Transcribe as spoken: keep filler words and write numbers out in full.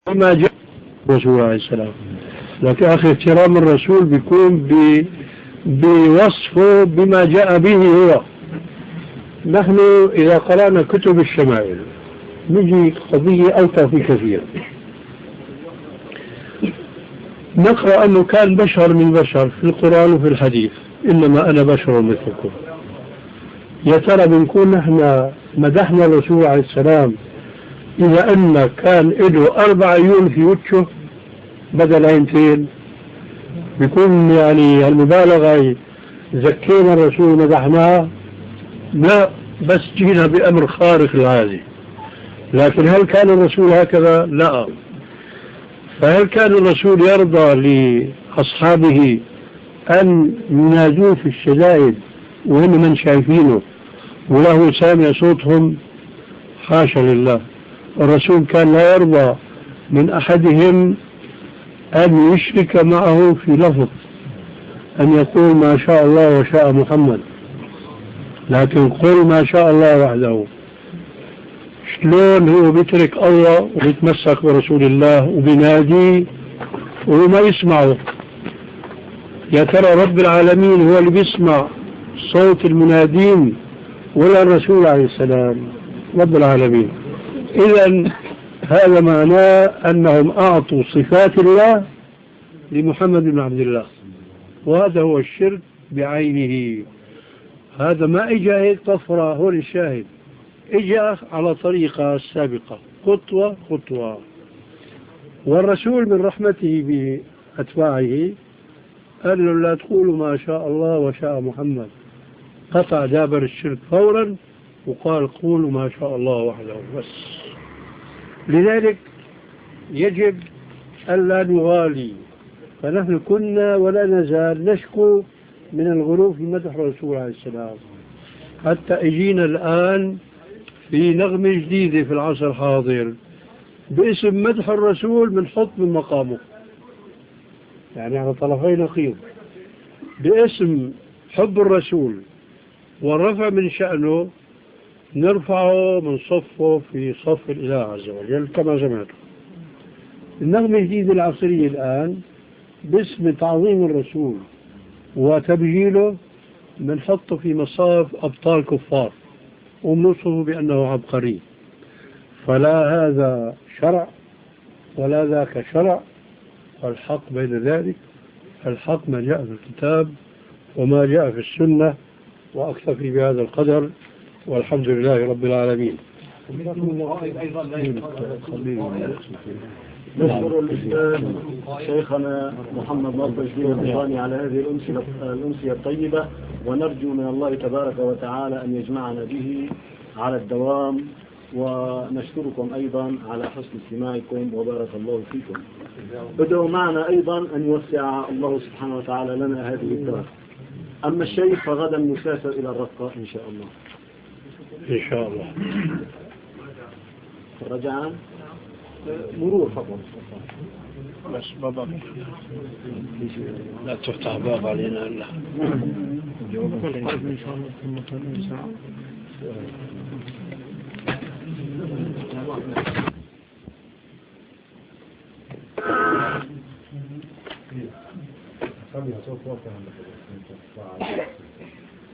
وما جاء الرسول عليه السلام. لكن أخي احترام الرسول بيكون بوصفه بما جاء به هو. نحن إذا قرأنا كتب الشمائل نجي قضية أوطى في كثير، نقرأ أنه كان بشر من بشر في القرآن وفي الحديث، إنما أنا بشر مثلكم. يا ترى بنكون نحن مدحنا الرسول عليه السلام إذا أن كان له أربع عيون في وجهه بدل عينتين؟ بيكون يعني المبالغة زكينا الرسول مدحناه؟ لا، بس جينا بأمر خارق للعادة. لكن هل كان الرسول هكذا؟ لا. فهل كان الرسول يرضى لأصحابه أن ينادوه في الشدائد وهم من شايفينه وله سامع صوتهم؟ حاشا لله. الرسول كان لا يرضى من أحدهم أن يشرك معه في لفظ، أن يقول ما شاء الله وشاء محمد، لكن قل ما شاء الله وحده. شلون هو بيترك الله وبيتمسك برسول الله وبيناديه وهو ما يسمعه؟ يا ترى رب العالمين هو اللي بيسمع صوت المنادين ولا الرسول عليه السلام؟ رب العالمين. إذن هذا معناه أنهم أعطوا صفات الله لمحمد بن عبد الله، وهذا هو الشرك بعينه. هذا ما إجا هيك طفرة، هو الشاهد إجا على طريقة السابقة خطوة خطوة. والرسول من رحمته بأتباعه قال له لا تقولوا ما شاء الله وشاء محمد، قطع دابر الشرك فورا وقال قولوا ما شاء الله وحده بس. لذلك يجب ألا نغالي، فنحن كنا ولا نزال نشكو من الغلو في مدح الرسول عليه السلام، حتى اجينا الآن في نغمة جديدة في العصر الحاضر باسم مدح الرسول بنحط من مقامه، يعني على طرفي نقيض. باسم حب الرسول والرفع من شأنه نرفعه من صفه في صف الإله عز وجل كما سمعتم. النغمة الجديدة العصرية الآن باسم تعظيم الرسول وتبجيله بنحطه في مصاف أبطال كفار ومنصفه بأنه عبقري. فلا هذا شرع ولا ذاك شرع، والحق بين ذلك. الحق ما جاء في الكتاب وما جاء في السنة، وأكتفي بهذا القدر، والحمد لله رب العالمين. نشكر الأستاذ شيخنا محمد ناصر الديواني على هذه الأمسية الأمسية الطيبة، ونرجو من الله تبارك وتعالى أن يجمعنا به على الدوام، ونشكركم أيضا على حسن استماعكم وبارك الله فيكم. بدأوا معنا أيضا أن يوسع الله سبحانه وتعالى لنا هذه الدار. أما الشيخ فغدا نسافر إلى الرقة إن شاء الله. إن شاء الله. رجعان مرور فقط بس بابا لا تفتح باب علينا إلا إن شاء الله ثم تنين ساعة. خليها صوت واقع عندك.